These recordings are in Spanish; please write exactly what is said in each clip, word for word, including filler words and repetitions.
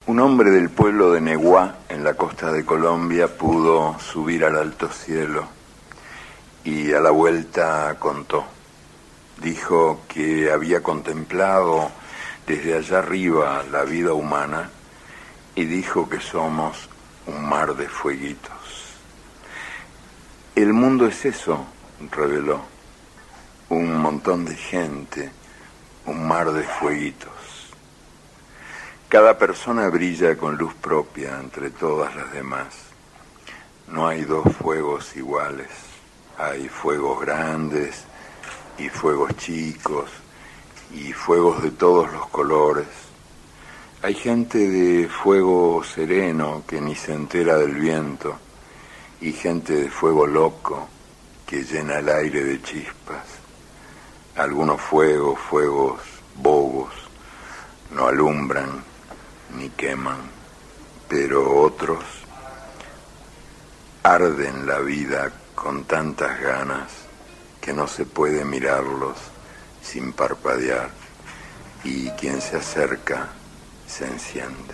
Un hombre del pueblo de Neguá, en la costa de Colombia, pudo subir al alto cielo y a la vuelta contó. Dijo que había contemplado desde allá arriba la vida humana y dijo que somos un mar de fueguitos. El mundo es eso, reveló, un montón de gente, un mar de fueguitos. Cada persona brilla con luz propia entre todas las demás. No hay dos fuegos iguales. Hay fuegos grandes y fuegos chicos y fuegos de todos los colores. Hay gente de fuego sereno que ni se entera del viento y gente de fuego loco que llena el aire de chispas. Algunos fuegos, fuegos bobos, no alumbran ni queman, pero otros arden la vida con tantas ganas que no se puede mirarlos sin parpadear, y quien se acerca se enciende.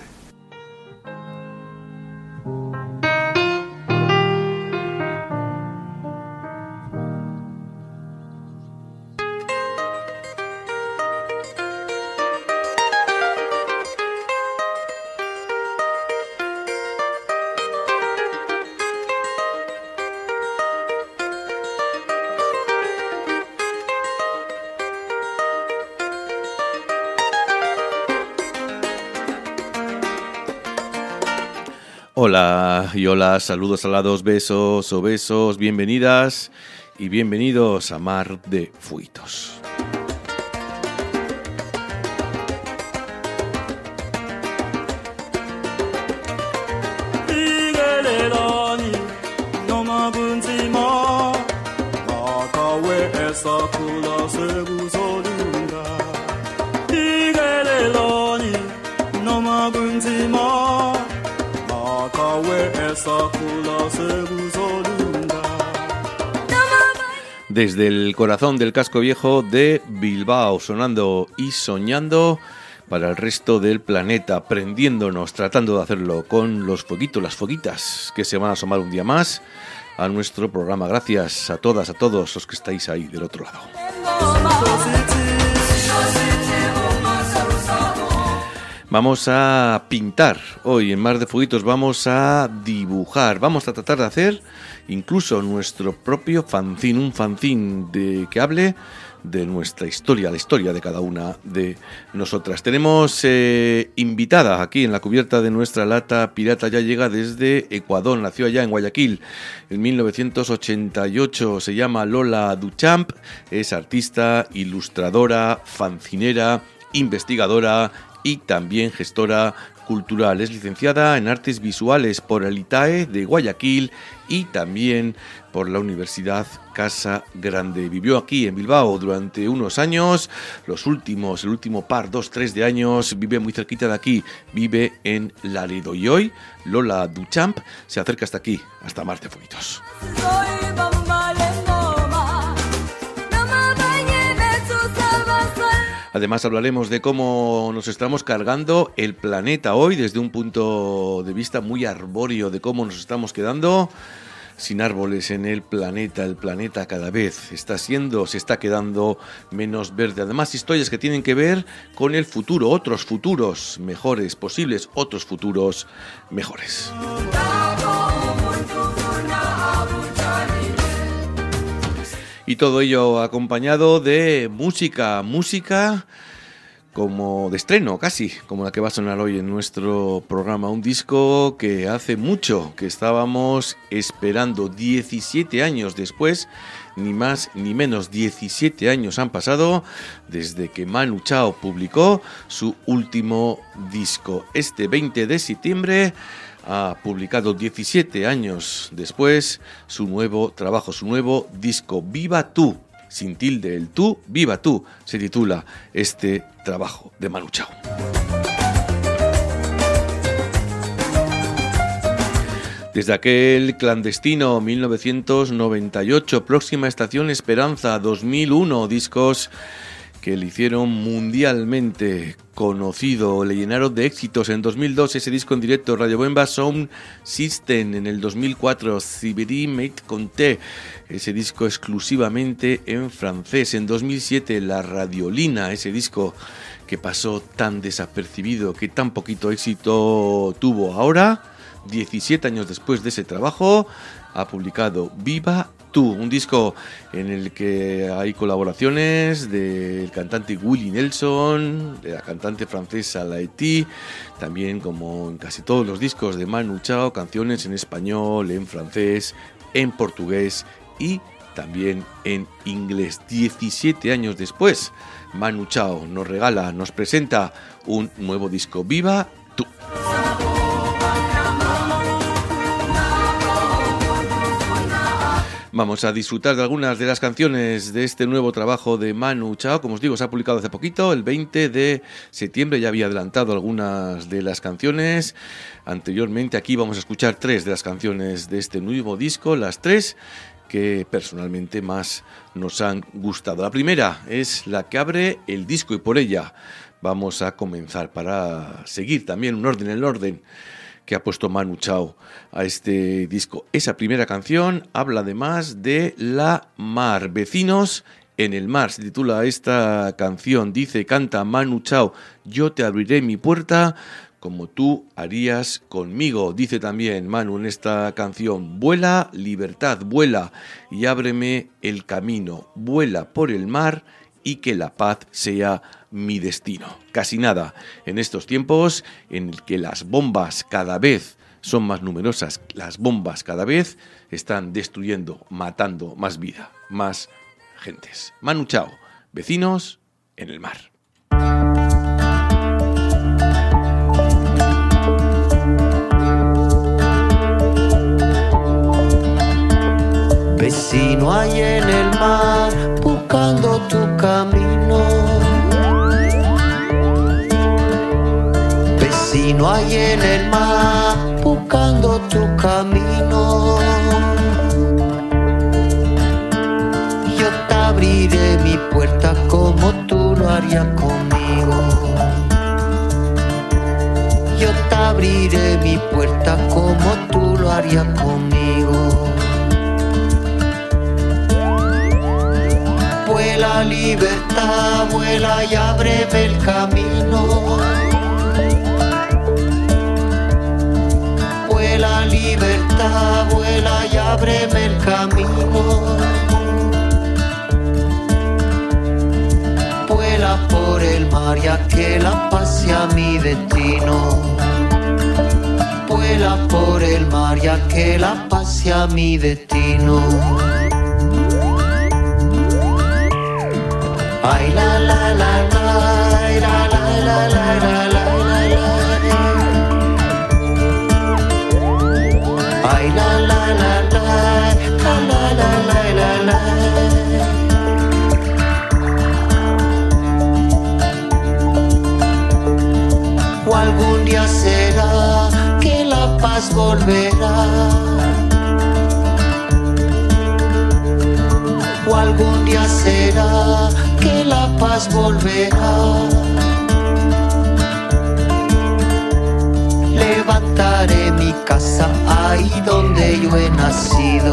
Hola y hola, saludos alados, besos o besos, bienvenidas y bienvenidos a Mar de Fuitos. Desde el corazón del casco viejo de Bilbao, sonando y soñando para el resto del planeta, prendiéndonos, tratando de hacerlo con los fueguitos, las foguitas que se van a asomar un día más a nuestro programa. Gracias a todas, a todos los que estáis ahí del otro lado. Vamos a pintar hoy en Mar de Fueguitos, vamos a dibujar, vamos a tratar de hacer incluso nuestro propio fanzine, un fanzine de, que hable de nuestra historia, la historia de cada una de nosotras. Tenemos eh, invitada aquí en la cubierta de nuestra lata pirata, ya llega desde Ecuador, nació allá en Guayaquil en mil novecientos ochenta y ocho, se llama Lola Duchamp, es artista, ilustradora, fanzinera, investigadora y también gestora cultural. Es licenciada en Artes Visuales por el I T A E de Guayaquil y también por la Universidad Casa Grande. Vivió aquí en Bilbao durante unos años, los últimos, el último par, dos, tres de años, vive muy cerquita de aquí, vive en Laredo. Y hoy Lola Duchamp se acerca hasta aquí, hasta Mar de Fueguitos. Además hablaremos de cómo nos estamos cargando el planeta hoy desde un punto de vista muy arbóreo, de cómo nos estamos quedando sin árboles en el planeta. El planeta cada vez está siendo, se está quedando menos verde. Además, historias que tienen que ver con el futuro, otros futuros mejores posibles, otros futuros mejores. Y todo ello acompañado de música, música como de estreno casi, como la que va a sonar hoy en nuestro programa. Un disco que hace mucho que estábamos esperando, diecisiete años después, ni más ni menos, diecisiete años han pasado desde que Manu Chao publicó su último disco. Este veinte de septiembre ha publicado diecisiete años después su nuevo trabajo, su nuevo disco, Viva Tú, sin tilde el tú, Viva Tú, se titula este trabajo de Manu Chao. Desde aquel clandestino mil novecientos noventa y ocho, Próxima Estación Esperanza dos mil uno, discos que le hicieron mundialmente conocido, le llenaron de éxitos. En dos mil dos ese disco en directo, Radio Bemba Sound System. En el dos mil cuatro Sibérie Mate Conté, ese disco exclusivamente en francés. En dos mil siete La Radiolina, ese disco que pasó tan desapercibido, que tan poquito éxito tuvo. Ahora, diecisiete años después de ese trabajo, ha publicado Viva Tú, un disco en el que hay colaboraciones del cantante Willie Nelson, de la cantante francesa Laeti, también, como en casi todos los discos de Manu Chao, canciones en español, en francés, en portugués y también en inglés. diecisiete años después, Manu Chao nos regala, nos presenta un nuevo disco, Viva Tú. Vamos a disfrutar de algunas de las canciones de este nuevo trabajo de Manu Chao. Como os digo, se ha publicado hace poquito, el veinte de septiembre. Ya había adelantado algunas de las canciones anteriormente. Aquí vamos a escuchar tres de las canciones de este nuevo disco, las tres que personalmente más nos han gustado. La primera es la que abre el disco y por ella vamos a comenzar, para seguir también un orden, el orden que ha puesto Manu Chao a este disco. Esa primera canción habla además de la mar, Vecinos en el mar, se titula esta canción. Dice, canta Manu Chao, yo te abriré mi puerta como tú harías conmigo. Dice también Manu en esta canción, vuela, libertad, vuela y ábreme el camino, vuela por el mar y que la paz sea mi destino. Casi nada en estos tiempos en el que las bombas cada vez son más numerosas, las bombas cada vez están destruyendo, matando más vida, más gentes. Manu Chao, Vecinos en el mar. Vecino hay en el mar, buscando tu camino. Vecino hay en el mar, buscando tu camino. Yo te abriré mi puerta como tú lo harías conmigo. Yo te abriré mi puerta como tú lo harías conmigo. Vuela libertad, vuela y ábreme el camino. Vuela libertad, vuela y ábreme el camino. Vuela por el mar y a que la paz sea mi destino. Vuela por el mar y a que la paz sea mi destino. Ay la la la la, la la la la la la la. Ay la la la la, la la la la la la. O algún día será que la paz volverá. O algún día será que la paz volverá. Levantaré mi casa ahí donde yo he nacido.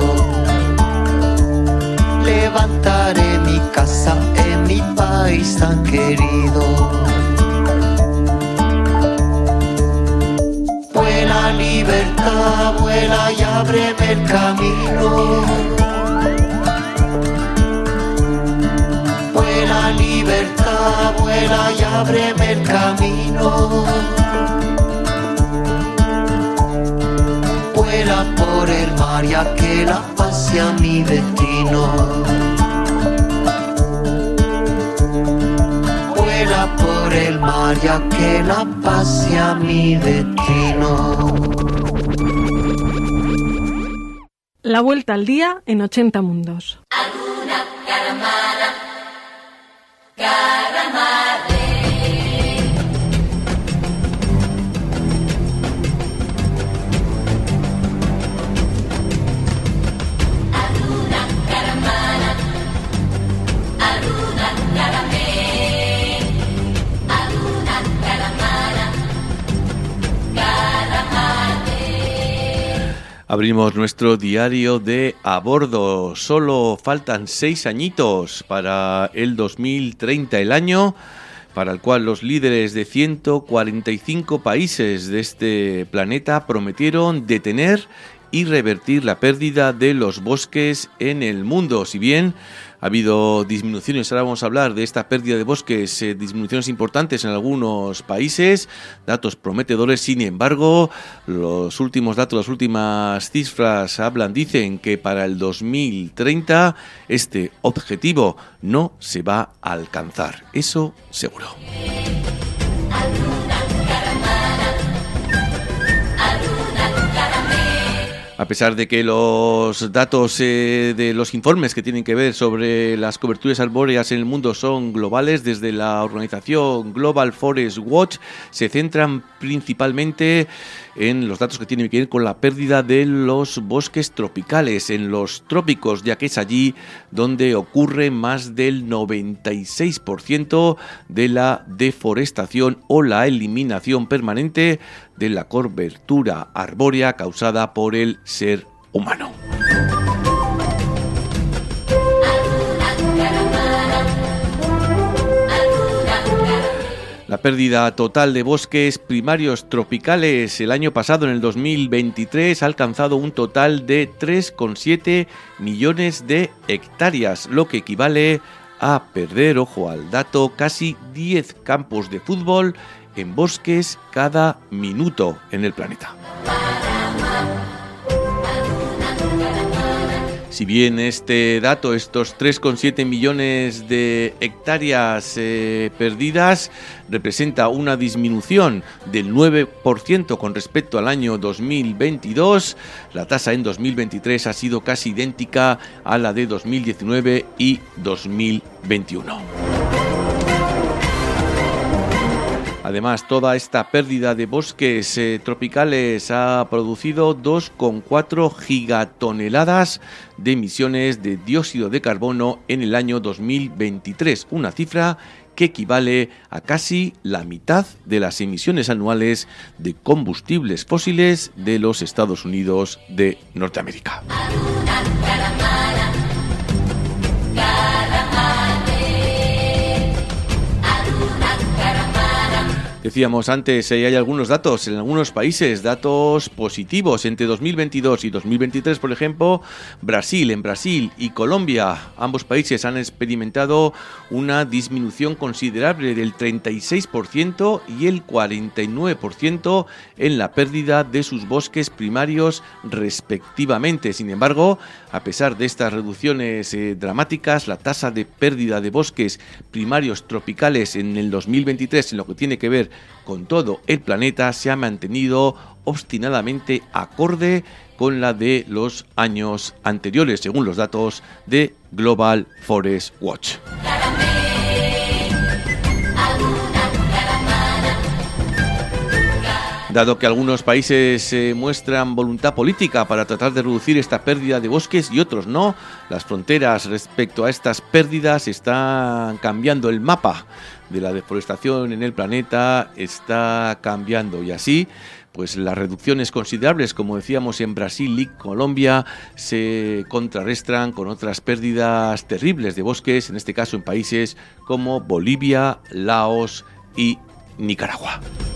Levantaré mi casa en mi país tan querido. Vuela libertad, vuela y ábreme el camino. Vuela libertad, vuela y ábreme el camino. Vuela por el mar y a que la paz sea mi destino. Vuela por el mar y a que la paz sea mi destino. La vuelta al día en ochenta mundos. Alguna caramara, caramare. Alguna caramara, alguna caramare. Abrimos nuestro diario de a bordo. Solo faltan seis añitos para el dos mil treinta, el año para el cual los líderes de ciento cuarenta y cinco países de este planeta prometieron detener y revertir la pérdida de los bosques en el mundo. Si bien ha habido disminuciones, ahora vamos a hablar de esta pérdida de bosques, eh, disminuciones importantes en algunos países, datos prometedores. Sin embargo, los últimos datos, las últimas cifras hablan, dicen que para el dos mil treinta este objetivo no se va a alcanzar. Eso seguro. A pesar de que los datos eh, de los informes que tienen que ver sobre las coberturas arbóreas en el mundo son globales, desde la organización Global Forest Watch se centran principalmente en los datos que tienen que ver con la pérdida de los bosques tropicales en los trópicos, ya que es allí donde ocurre más del noventa y seis por ciento de la deforestación o la eliminación permanente de la cobertura arbórea causada por el ser humano. La pérdida total de bosques primarios tropicales el año pasado, en el dos mil veintitrés, ha alcanzado un total de tres coma siete millones de hectáreas, lo que equivale a perder, ojo al dato, casi diez campos de fútbol en bosques cada minuto en el planeta. Si bien este dato, estos tres coma siete millones de hectáreas eh, perdidas, representa una disminución del nueve por ciento con respecto al año dos mil veintidós, la tasa en dos mil veintitrés ha sido casi idéntica a la de dos mil diecinueve y dos mil veintiuno. Además, toda esta pérdida de bosques eh, tropicales ha producido dos coma cuatro gigatoneladas de emisiones de dióxido de carbono en el año dos mil veintitrés, una cifra que equivale a casi la mitad de las emisiones anuales de combustibles fósiles de los Estados Unidos de Norteamérica. Decíamos antes, eh, hay algunos datos en algunos países, datos positivos. Entre dos mil veintidós y dos mil veintitrés, por ejemplo, Brasil, en Brasil y Colombia, ambos países han experimentado una disminución considerable del treinta y seis por ciento y el cuarenta y nueve por ciento en la pérdida de sus bosques primarios respectivamente. Sin embargo, a pesar de estas reducciones eh, dramáticas, la tasa de pérdida de bosques primarios tropicales en el dos mil veintitrés, en lo que tiene que ver con todo el planeta, se ha mantenido obstinadamente acorde con la de los años anteriores, según los datos de Global Forest Watch. Dado que algunos países eh, muestran voluntad política para tratar de reducir esta pérdida de bosques y otros no, las fronteras respecto a estas pérdidas están cambiando, el mapa de la deforestación en el planeta está cambiando, y así pues las reducciones considerables, como decíamos, en Brasil y Colombia, se contrarrestan con otras pérdidas terribles de bosques, en este caso en países como Bolivia, Laos y Nicaragua.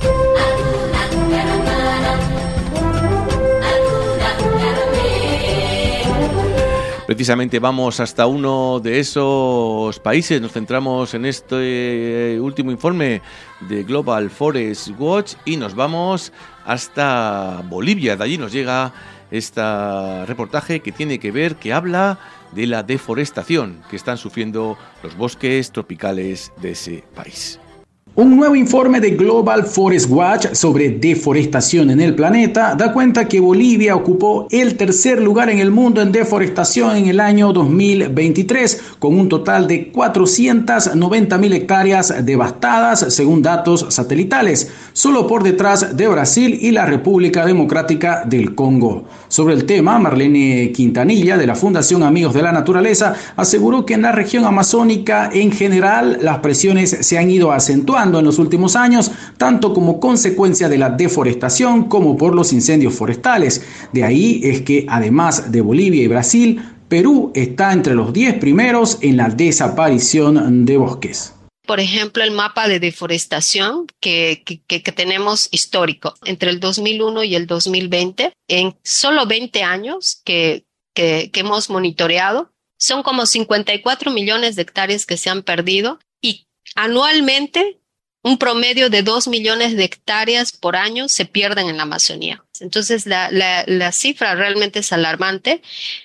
Precisamente vamos hasta uno de esos países, nos centramos en este último informe de Global Forest Watch y nos vamos hasta Bolivia. De allí nos llega este reportaje que tiene que ver, que habla de la deforestación que están sufriendo los bosques tropicales de ese país. Un nuevo informe de Global Forest Watch sobre deforestación en el planeta da cuenta que Bolivia ocupó el tercer lugar en el mundo en deforestación en el año dos mil veintitrés, con un total de cuatrocientas noventa mil hectáreas devastadas, según datos satelitales, solo por detrás de Brasil y la República Democrática del Congo. Sobre el tema, Marlene Quintanilla, de la Fundación Amigos de la Naturaleza, aseguró que en la región amazónica en general las presiones se han ido acentuando, aumentando en los últimos años, tanto como consecuencia de la deforestación como por los incendios forestales. De ahí es que, además de Bolivia y Brasil, Perú está entre los diez primeros en la desaparición de bosques. Por ejemplo, el mapa de deforestación que, que, que tenemos histórico entre el dos mil uno y el dos mil veinte, en solo veinte años que, que, que hemos monitoreado, son como cincuenta y cuatro millones de hectáreas que se han perdido y anualmente un promedio de dos millones de hectáreas por año se pierden en la Amazonía. Entonces la, la, la cifra realmente es alarmante.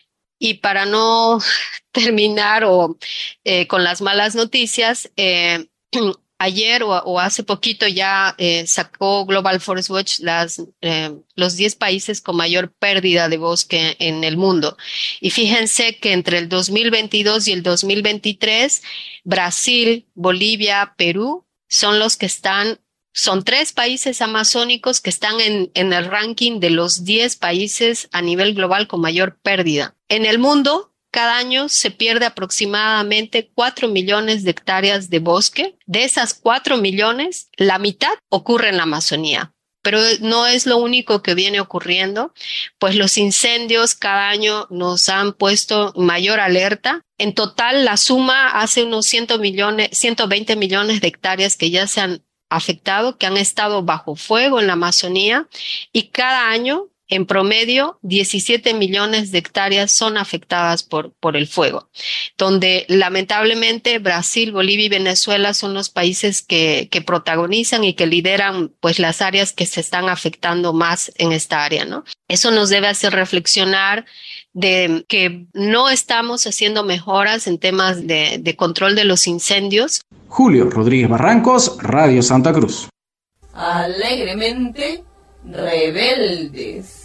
Y para no terminar o, eh, con las malas noticias, eh, ayer o, o hace poquito ya eh, sacó Global Forest Watch las, eh, los diez países con mayor pérdida de bosque en el mundo. Y fíjense que entre el dos mil veintidós y el dos mil veintitrés, Brasil, Bolivia, Perú son los que están. Son tres países amazónicos que están en, en el ranking de los diez países a nivel global con mayor pérdida. En el mundo, cada año se pierde aproximadamente cuatro millones de hectáreas de bosque. De esas cuatro millones, la mitad ocurre en la Amazonía. Pero no es lo único que viene ocurriendo, pues los incendios cada año nos han puesto mayor alerta. En total, la suma hace unos cien millones, ciento veinte millones de hectáreas que ya se han afectado, que han estado bajo fuego en la Amazonía, y cada año, en promedio, diecisiete millones de hectáreas son afectadas por, por el fuego, donde lamentablemente Brasil, Bolivia y Venezuela son los países que, que protagonizan y que lideran pues las áreas que se están afectando más en esta área, ¿no? Eso nos debe hacer reflexionar de que no estamos haciendo mejoras en temas de, de control de los incendios. Julio Rodríguez Barrancos, Radio Santa Cruz. Alegremente rebeldes.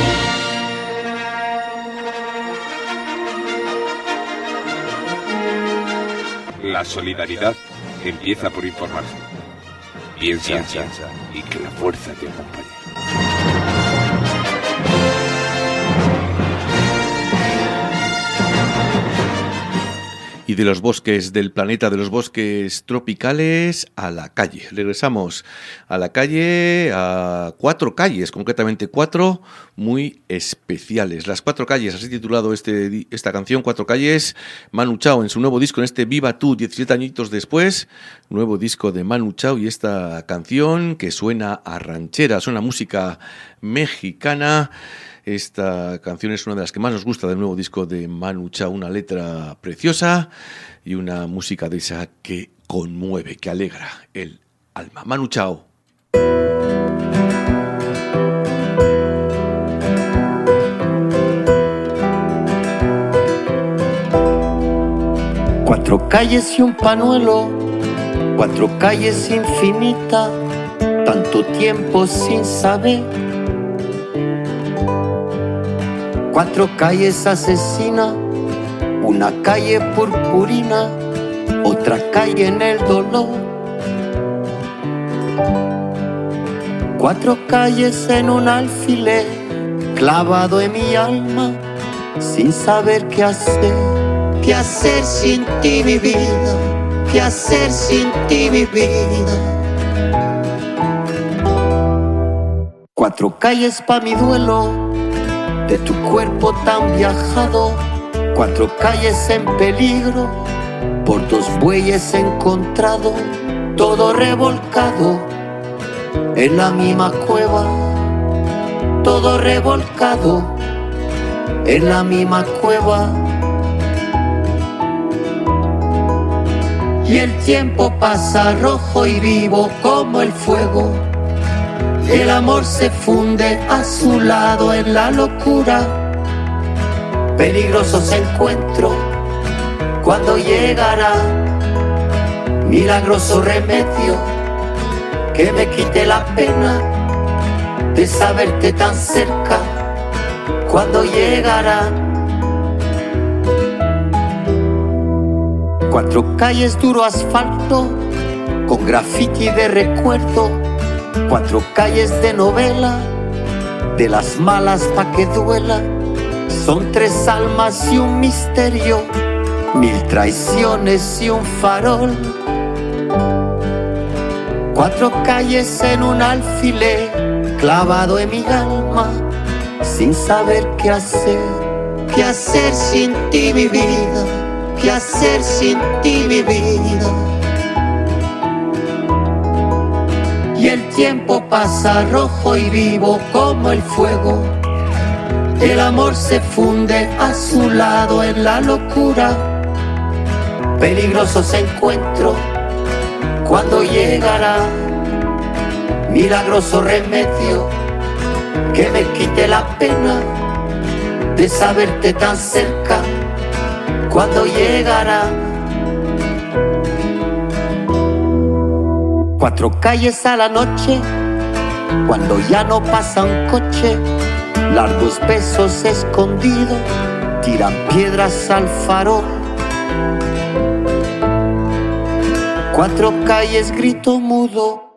La solidaridad empieza por informarse. Piensa, Piensa y que la fuerza te acompañe. Y de los bosques del planeta, de los bosques tropicales, a la calle. Regresamos a la calle, a cuatro calles, concretamente cuatro muy especiales. Las cuatro calles, así titulado este, esta canción, Cuatro Calles. Manu Chao en su nuevo disco, en este Viva Tú, diecisiete añitos después, nuevo disco de Manu Chao, y esta canción que suena a ranchera, suena a música mexicana. Esta canción es una de las que más nos gusta del nuevo disco de Manu Chao, una letra preciosa y una música de esa que conmueve, que alegra el alma. Manu Chao. Cuatro calles y un panuelo, cuatro calles infinitas, tanto tiempo sin saber. Cuatro calles asesinas, una calle purpurina, otra calle en el dolor. Cuatro calles en un alfiler, clavado en mi alma, sin saber qué hacer. ¿Qué hacer sin ti, mi vida? ¿Qué hacer sin ti, mi vida? Cuatro calles pa' mi duelo, de tu cuerpo tan viajado. Cuatro calles en peligro, por dos bueyes encontrado, todo revolcado en la misma cueva, todo revolcado en la misma cueva. Y el tiempo pasa rojo y vivo como el fuego. El amor se funde a su lado en la locura. Peligrosos encuentros cuando llegará milagroso remedio que me quite la pena de saberte tan cerca. Cuando llegará cuatro calles duro asfalto con graffiti de recuerdo. Cuatro calles de novela, de las malas pa' que duela. Son tres almas y un misterio, mil traiciones y un farol. Cuatro calles en un alfiler clavado en mi alma, sin saber qué hacer, qué hacer sin ti mi vida, qué hacer sin ti mi vida. Y el tiempo pasa rojo y vivo como el fuego. El amor se funde a su lado en la locura. Peligrosos encuentros cuando llegará. Milagroso remedio que me quite la pena de saberte tan cerca. Cuando llegará. Cuatro calles a la noche, cuando ya no pasa un coche. Largos besos escondidos tiran piedras al farol. Cuatro calles, grito mudo.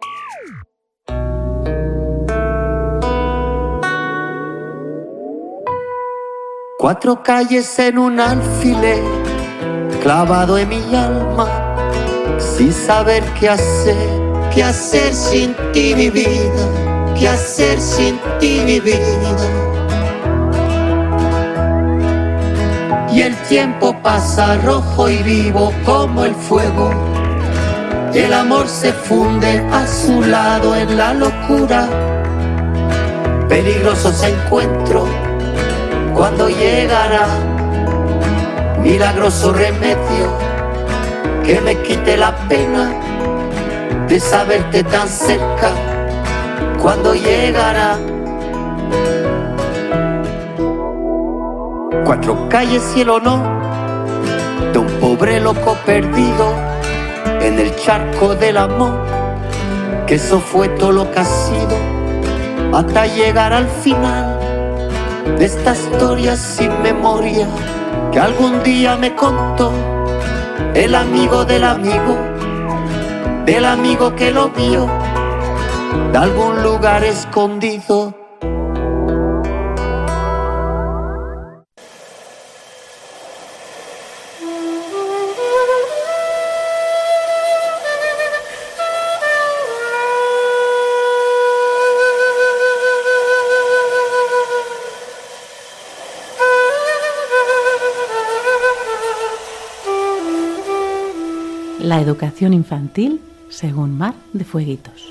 Cuatro calles en un alfiler clavado en mi alma, sin saber qué hacer, qué hacer sin ti mi vida, qué hacer sin ti mi vida. Y el tiempo pasa rojo y vivo como el fuego. El amor se funde a su lado en la locura. Peligrosos encuentros cuando llegará. Milagroso remedio que me quite la pena de saberte tan cerca. Cuando llegará. Cuatro calles, cielo no, de un pobre loco perdido en el charco del amor, que eso fue todo lo que ha sido, hasta llegar al final de esta historia sin memoria que algún día me contó el amigo del amigo, del amigo que lo vio de algún lugar escondido. La educación infantil según Mar de Fueguitos.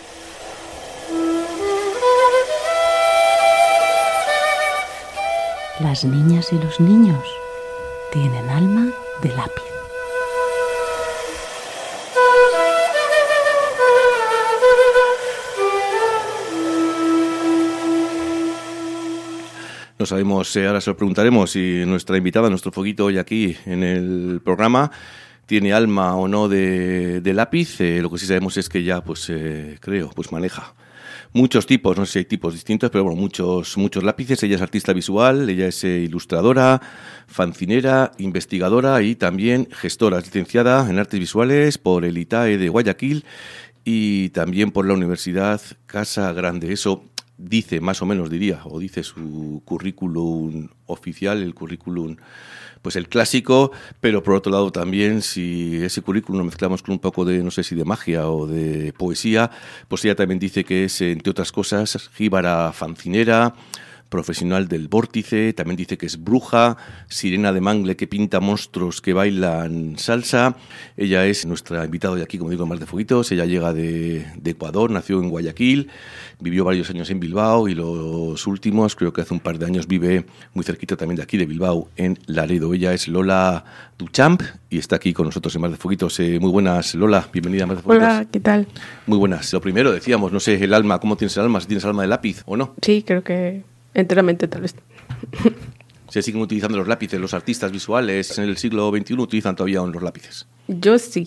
Las niñas y los niños tienen alma de lápiz. No sabemos, eh, ahora se lo preguntaremos si nuestra invitada, nuestro foguito hoy aquí en el programa, tiene alma o no de, de lápiz. Eh, lo que sí sabemos es que ya, pues eh, creo, pues maneja muchos tipos, no sé si hay tipos distintos, pero bueno, muchos, muchos lápices. Ella es artista visual, ella es eh, ilustradora, fancinera, investigadora y también gestora. Es licenciada en artes visuales por el I T A E de Guayaquil y también por la Universidad Casa Grande. Eso dice, más o menos diría, o dice su currículum oficial, el currículum, pues el clásico, pero por otro lado también, si ese currículum lo mezclamos con un poco de, no sé si de magia o de poesía, pues ella también dice que es, entre otras cosas, jíbara fancinera, profesional del vórtice, también dice que es bruja, sirena de mangle que pinta monstruos que bailan salsa. Ella es nuestra invitada de aquí, como digo, Mar de Fueguitos. Ella llega de, de Ecuador, nació en Guayaquil, vivió varios años en Bilbao y los últimos, creo que hace un par de años, vive muy cerquita también de aquí, de Bilbao, en Laredo. Ella es Lola Duchamp y está aquí con nosotros en Mar de Fueguitos. Eh, muy buenas, Lola, bienvenida a Mar de Fueguitos. Hola, ¿qué tal? Muy buenas. Lo primero, decíamos, no sé, el alma, ¿cómo tienes el alma? Si tienes alma de lápiz o no. Sí, creo que enteramente, tal vez. ¿Se siguen utilizando los lápices? ¿Los artistas visuales en el siglo veintiuno utilizan todavía los lápices? Yo sí,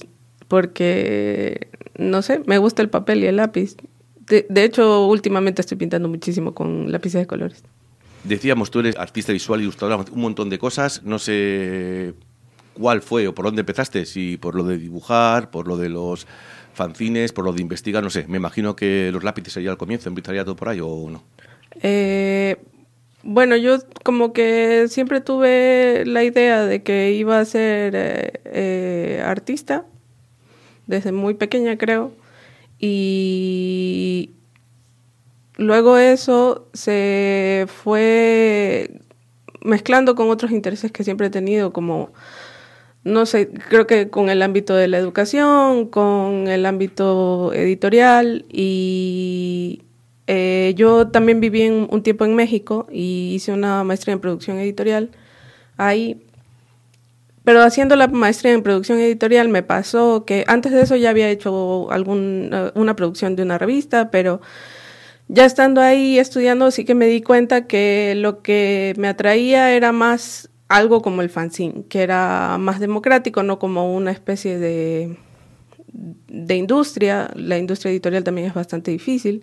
porque, no sé, me gusta el papel y el lápiz. De, de hecho, últimamente estoy pintando muchísimo con lápices de colores. Decíamos, tú eres artista visual, ilustradora, un montón de cosas. No sé cuál fue o por dónde empezaste, si por lo de dibujar, por lo de los fanzines, por lo de investigar, no sé. Me imagino que los lápices sería al comienzo, empezaría todo por ahí o no. Eh, bueno, yo como que siempre tuve la idea de que iba a ser eh, eh, artista, desde muy pequeña creo, Y luego eso se fue mezclando con otros intereses que siempre he tenido, como, no sé, creo que con el ámbito de la educación, con el ámbito editorial. Y eh, yo también viví en, un tiempo en México y hice una maestría en producción editorial ahí. Pero haciendo la maestría en producción editorial me pasó que antes de eso ya había hecho algún, una producción de una revista, pero ya estando ahí estudiando sí que me di cuenta que lo que me atraía era más algo como el fanzine, que era más democrático, no como una especie de, de industria. La industria editorial también es bastante difícil.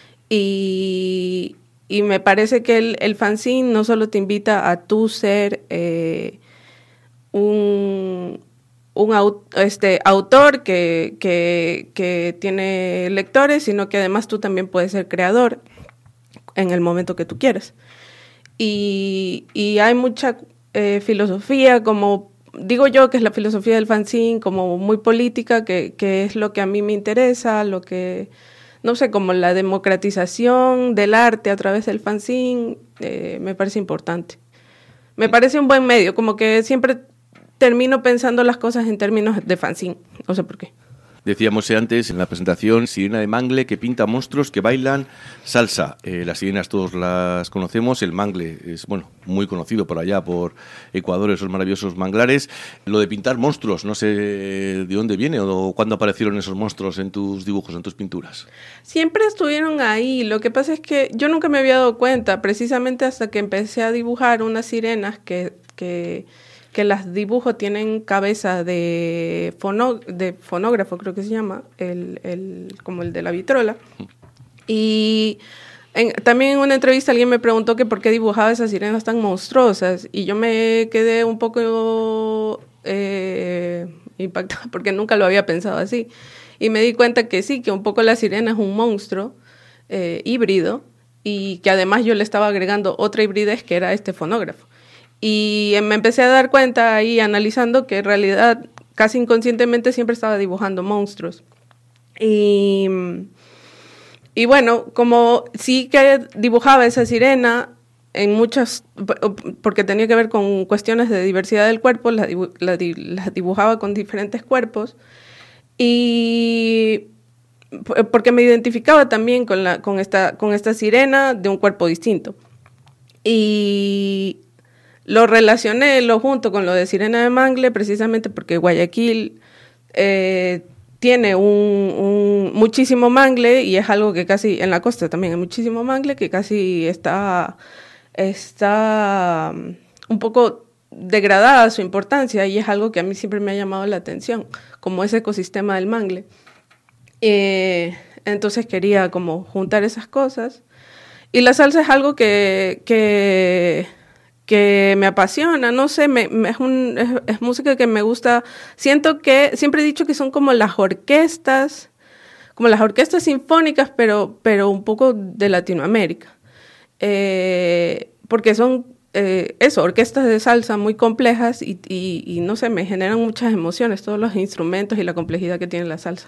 Y, y me parece que el, el fanzine no solo te invita a tú ser... Eh, un, un aut, este, autor que, que, que tiene lectores, sino que además tú también puedes ser creador en el momento que tú quieras. Y, y hay mucha eh, filosofía, como digo yo, que es la filosofía del fanzine, como muy política, que, que es lo que a mí me interesa, lo que, no sé, como la democratización del arte a través del fanzine, eh, me parece importante. Me parece un buen medio, como que siempre termino pensando las cosas en términos de fanzine, no sé por qué. Decíamos antes en la presentación, sirena de mangle que pinta monstruos que bailan salsa. Eh, las sirenas todos las conocemos, el mangle es bueno muy conocido por allá, por Ecuador, esos maravillosos manglares. Lo de pintar monstruos, no sé de dónde viene o cuándo aparecieron esos monstruos en tus dibujos, en tus pinturas. Siempre estuvieron ahí, lo que pasa es que yo nunca me había dado cuenta, precisamente hasta que empecé a dibujar unas sirenas que... que que las dibujos tienen cabeza de, fono, de fonógrafo, creo que se llama, el, el, como el de la vitrola. Y en, también en una entrevista alguien me preguntó que por qué dibujaba esas sirenas tan monstruosas, y yo me quedé un poco eh, impactada porque nunca lo había pensado así. Y me di cuenta que sí, que un poco la sirena es un monstruo eh, híbrido, y que además yo le estaba agregando otra hibridez que era este fonógrafo. Y me empecé a dar cuenta ahí analizando que en realidad casi inconscientemente siempre estaba dibujando monstruos. Y, y bueno, como sí que dibujaba esa sirena en muchas, porque tenía que ver con cuestiones de diversidad del cuerpo, la, la, la dibujaba con diferentes cuerpos. Y porque me identificaba también con, la, con, esta, con esta sirena de un cuerpo distinto. Y... lo relacioné, lo junto con lo de sirena de mangle, precisamente porque Guayaquil eh, tiene un, un muchísimo mangle, y es algo que casi, en la costa también hay muchísimo mangle, que casi está, está un poco degradada su importancia, y es algo que a mí siempre me ha llamado la atención, como ese ecosistema del mangle. Eh, entonces quería como juntar esas cosas. Y la salsa es algo que... que que me apasiona, no sé, me, me, es, un, es, es música que me gusta. Siento que, siempre he dicho que son como las orquestas, como las orquestas sinfónicas, pero, pero un poco de Latinoamérica. Eh, porque son, eh, eso, orquestas de salsa muy complejas y, y, y, no sé, me generan muchas emociones, todos los instrumentos y la complejidad que tiene la salsa.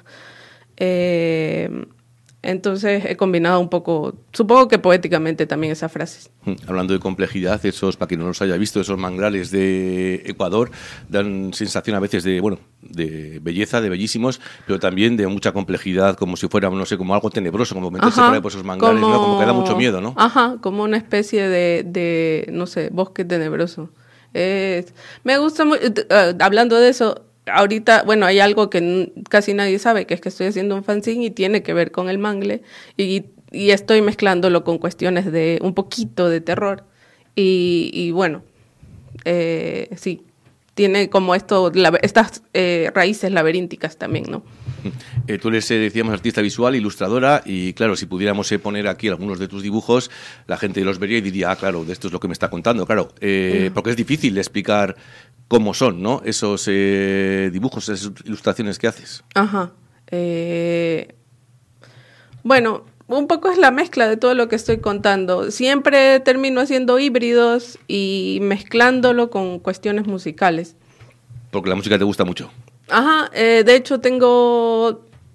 Eh, Entonces he combinado un poco, supongo que poéticamente también esas frases. Hablando de complejidad, esos, para quien no los haya visto, esos manglares de Ecuador dan sensación a veces de, bueno, de belleza, de bellísimos, pero también de mucha complejidad, como si fuera, no sé, como algo tenebroso, como meterse por ahí por esos manglares, como, ¿no? Como que da mucho miedo, ¿no? Ajá, como una especie de, de no sé, bosque tenebroso. Eh, me gusta mucho, uh, hablando de eso, ahorita, bueno, hay algo que n- casi nadie sabe, que es que estoy haciendo un fanzine y tiene que ver con el mangle, y, y estoy mezclándolo con cuestiones de un poquito de terror. Y, y bueno, eh, sí, tiene como esto, la, estas eh, raíces laberínticas también, ¿no? Eh, tú eres, eh, decíamos, artista visual, ilustradora, y claro, si pudiéramos eh, poner aquí algunos de tus dibujos, la gente los vería y diría, ah, claro, de esto es lo que me está contando, claro, eh, porque es difícil explicar cómo son, ¿no? Esos eh, dibujos, esas ilustraciones que haces. Ajá. Eh, bueno, un poco es la mezcla de todo lo que estoy contando. Siempre termino haciendo híbridos y mezclándolo con cuestiones musicales. Porque la música te gusta mucho. Ajá, eh, de hecho tengo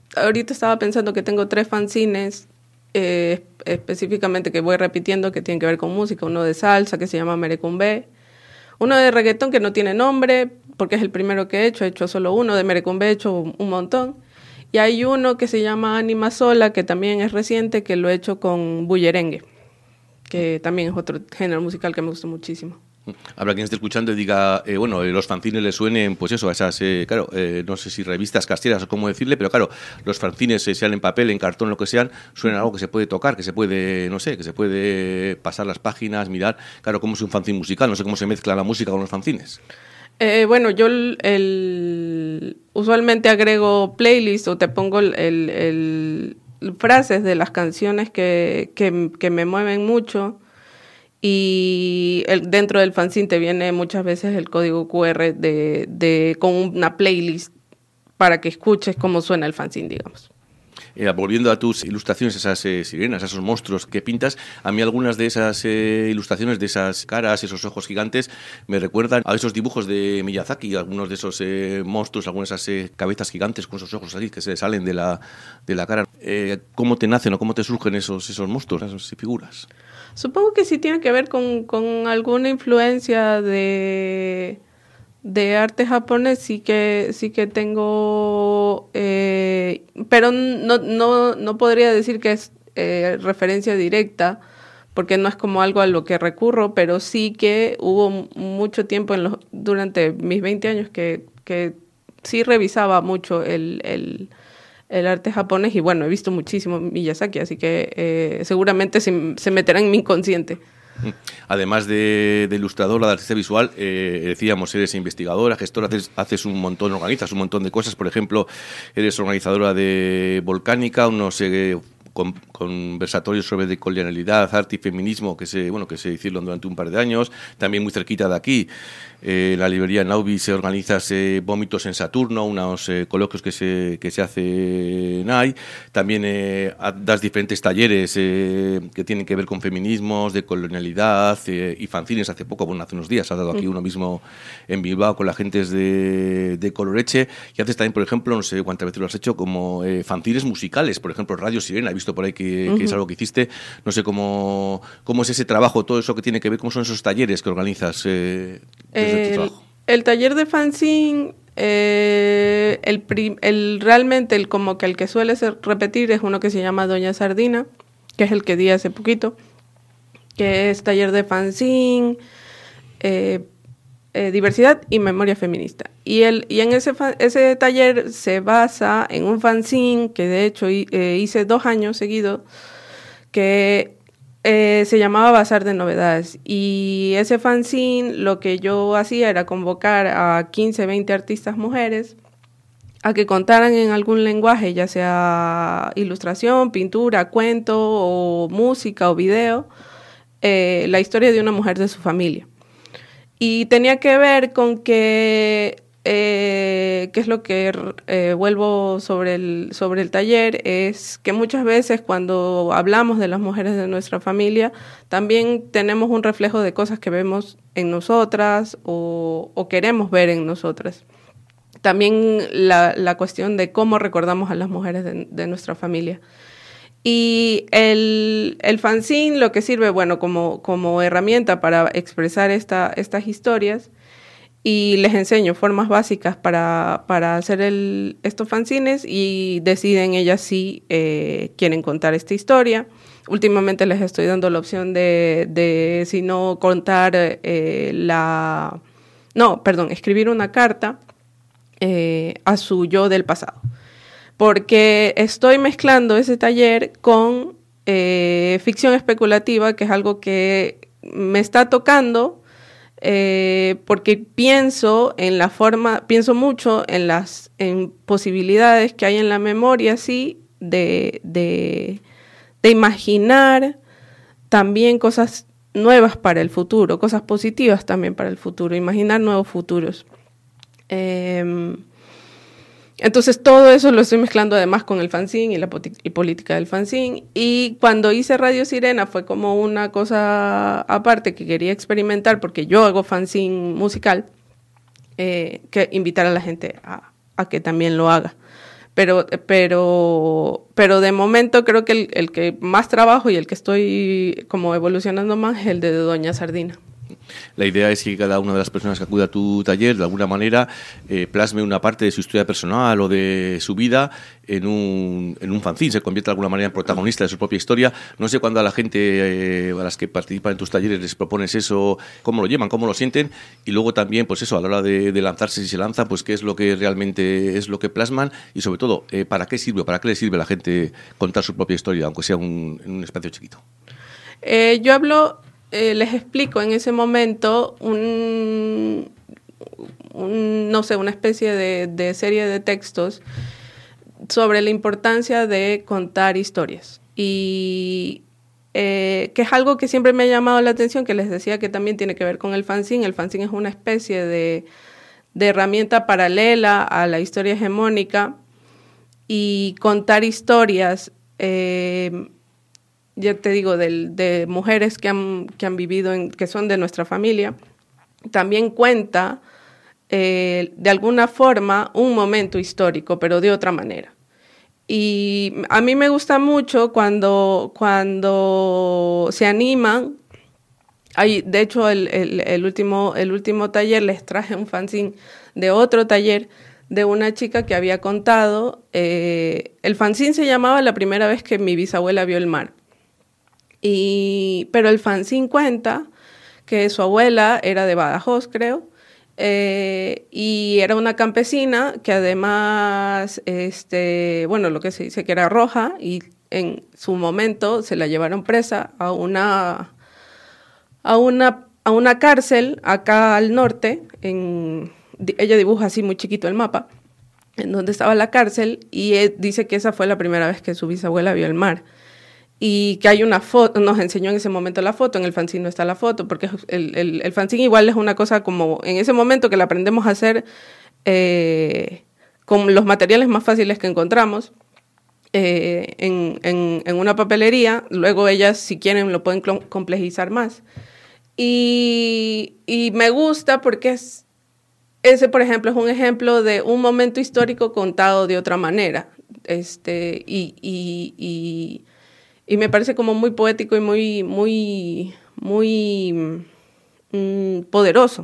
ahorita estaba pensando que tengo tres fanzines eh, específicamente que voy repitiendo que tienen que ver con música. Uno de salsa que se llama Merecumbe, uno de reggaetón que no tiene nombre porque es el primero que he hecho, he hecho solo uno. De Merecumbe he hecho un, un montón. Y hay uno que se llama Anima Sola, que también es reciente, que lo he hecho con bullerengue, que también es otro género musical que me gusta muchísimo. Habrá quien esté escuchando y diga, eh, bueno, eh, los fanzines le suenen, pues eso, a esas, eh, claro, eh, no sé si revistas casteras o cómo decirle, pero claro, los fanzines, eh, sean en papel, en cartón, lo que sean, suenan algo que se puede tocar, que se puede, no sé, que se puede pasar las páginas, mirar, claro, cómo es un fanzine musical, no sé cómo se mezcla la música con los fanzines. Eh, bueno, yo el, el, usualmente agrego playlist o te pongo el, el, el frases de las canciones que, que, que me mueven mucho. Y el, dentro del fanzine te viene muchas veces el código cu erre de, de, con una playlist para que escuches cómo suena el fanzine, digamos. Eh, volviendo a tus ilustraciones, esas eh, sirenas, esos monstruos que pintas, a mí algunas de esas eh, ilustraciones, de esas caras, esos ojos gigantes, me recuerdan a esos dibujos de Miyazaki, algunos de esos eh, monstruos, algunas de esas eh, cabezas gigantes con esos ojos así que se salen de la, de la cara. Eh, ¿Cómo te nacen o cómo te surgen esos, esos monstruos, esas figuras? Supongo que sí tiene que ver con, con alguna influencia de, de arte japonés, sí que sí que tengo, eh, pero no, no, no podría decir que es eh, referencia directa, porque no es como algo a lo que recurro, pero sí que hubo mucho tiempo en los, durante mis veinte años que, que sí revisaba mucho el... el el arte japonés, y bueno, he visto muchísimo Miyazaki, así que eh, seguramente se, se meterá en mi inconsciente. Además de, de ilustradora, de artista visual, eh, decíamos, eres investigadora, gestora, haces, haces un montón, organizas un montón de cosas. Por ejemplo, eres organizadora de Volcánica, unos eh, con, conversatorios sobre decolonialidad, arte y feminismo que se, bueno, que se hicieron durante un par de años. También muy cerquita de aquí, eh, en la librería Naubi se organiza eh, Vómitos en Saturno, unos eh, coloquios que se, que se hacen ahí. También eh, das diferentes talleres eh, que tienen que ver con feminismos, decolonialidad eh, y fanzines. Hace poco, bueno, hace unos días, has dado aquí uno mismo en Bilbao con la gente de, de Coloreche. Y haces también, por ejemplo, no sé cuántas veces lo has hecho, como eh, fanzines musicales, por ejemplo, Radio Sirena. He visto por ahí que, uh-huh. que es algo que hiciste. No sé cómo, cómo es ese trabajo, todo eso que tiene que ver, cómo son esos talleres que organizas eh, desde el, tu trabajo. El taller de fanzine, eh, el, prim, el realmente el como que el que suele ser, repetir es uno que se llama Doña Sardina, que es el que di hace poquito, que es taller de fanzine, eh, eh, diversidad y memoria feminista. Y, el, y en ese, ese taller se basa en un fanzine que de hecho eh, hice dos años seguidos, que eh, se llamaba Bazar de Novedades. Y ese fanzine lo que yo hacía era convocar a quince, veinte artistas mujeres a que contaran en algún lenguaje, ya sea ilustración, pintura, cuento o música o video, eh, la historia de una mujer de su familia. Y tenía que ver con que, eh, que es lo que eh, vuelvo sobre el, sobre el taller, es que muchas veces cuando hablamos de las mujeres de nuestra familia, también tenemos un reflejo de cosas que vemos en nosotras o, o queremos ver en nosotras. También la, la cuestión de cómo recordamos a las mujeres de, de nuestra familia. Y el, el fanzine lo que sirve, bueno, como, como herramienta para expresar esta, estas historias, y les enseño formas básicas para, para hacer el, estos fanzines, y deciden ellas si eh, quieren contar esta historia. Últimamente les estoy dando la opción de, de si no contar eh, la... No, perdón, escribir una carta eh, a su yo del pasado. Porque estoy mezclando ese taller con eh, ficción especulativa, que es algo que me está tocando, eh, porque pienso en la forma, pienso mucho en las en posibilidades que hay en la memoria, sí, de, de, de imaginar también cosas nuevas para el futuro, cosas positivas también para el futuro, imaginar nuevos futuros. Eh, Entonces todo eso lo estoy mezclando además con el fanzine y la y política del fanzine. Y cuando hice Radio Sirena fue como una cosa aparte que quería experimentar, porque yo hago fanzine musical, eh, que invitar a la gente a, a que también lo haga. pero, pero, pero de momento creo que el, el que más trabajo y el que estoy como evolucionando más es el de Doña Sardina. La idea es que cada una de las personas que acude a tu taller, de alguna manera, eh, plasme una parte de su historia personal o de su vida en un, en un fanzine, se convierte de alguna manera en protagonista de su propia historia. No sé cuándo a la gente, eh, a las que participan en tus talleres, les propones eso, cómo lo llevan, cómo lo sienten, y luego también, pues eso, a la hora de, de lanzarse, si se lanzan, pues qué es lo que realmente es lo que plasman, y sobre todo, eh, ¿para qué sirve, para qué le sirve a la gente contar su propia historia, aunque sea un, en un espacio chiquito? Eh, yo hablo... Eh, les explico en ese momento un, un no sé, una especie de, de serie de textos sobre la importancia de contar historias y eh, que es algo que siempre me ha llamado la atención, que les decía que también tiene que ver con el fanzine. El fanzine es una especie de, de herramienta paralela a la historia hegemónica y contar historias eh, ya te digo, de, de mujeres que han, que han vivido, en, que son de nuestra familia, también cuenta eh, de alguna forma un momento histórico, pero de otra manera. Y a mí me gusta mucho cuando, cuando se animan. Hay, de hecho, el, el, el, último, el último taller les traje un fanzine de otro taller de una chica que había contado. Eh, el fanzine se llamaba La primera vez que mi bisabuela vio el mar. Y, pero el fanzine cuenta que su abuela era de Badajoz, creo, eh, y era una campesina que además, este, bueno, lo que se dice que era roja, y en su momento se la llevaron presa a una, a una, a una cárcel acá al norte. En, ella dibuja así muy chiquito el mapa, en donde estaba la cárcel, y él dice que esa fue la primera vez que su bisabuela vio el mar. Y que hay una foto, nos enseñó en ese momento la foto, en el fanzine no está la foto, porque el, el, el fanzine igual es una cosa como, en ese momento que la aprendemos a hacer eh, con los materiales más fáciles que encontramos, eh, en, en, en una papelería. Luego ellas, si quieren, lo pueden complejizar más. Y, y me gusta porque es, ese, por ejemplo, es un ejemplo de un momento histórico contado de otra manera. Este, y... y, y Y me parece como muy poético y muy, muy, muy mm, poderoso.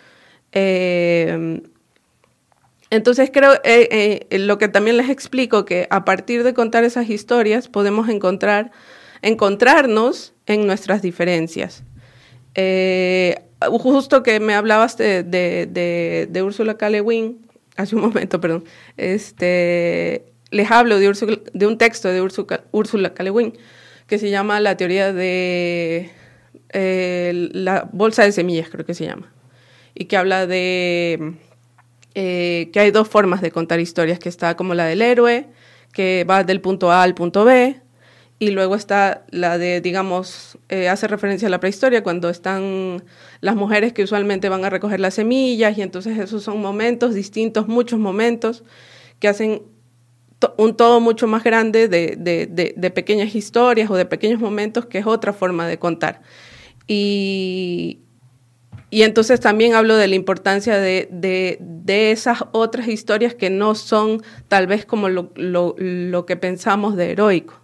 Eh, entonces creo, eh, eh, lo que también les explico, que a partir de contar esas historias podemos encontrar, encontrarnos en nuestras diferencias. Eh, justo que me hablabas de, de, de, de Úrsula K. Le Guin, hace un momento, perdón, este... les hablo de, Úrsula, de un texto de Úrsula, Úrsula K. Le Guin que se llama La teoría de eh, la bolsa de semillas, creo que se llama, y que habla de eh, que hay dos formas de contar historias, que está como la del héroe, que va del punto A al punto B, y luego está la de, digamos, eh, hace referencia a la prehistoria, cuando están las mujeres que usualmente van a recoger las semillas, y entonces esos son momentos distintos, muchos momentos, que hacen un todo mucho más grande de, de, de, de pequeñas historias o de pequeños momentos, que es otra forma de contar. Y, y entonces también hablo de la importancia de, de, de esas otras historias que no son tal vez como lo, lo, lo que pensamos de heroico.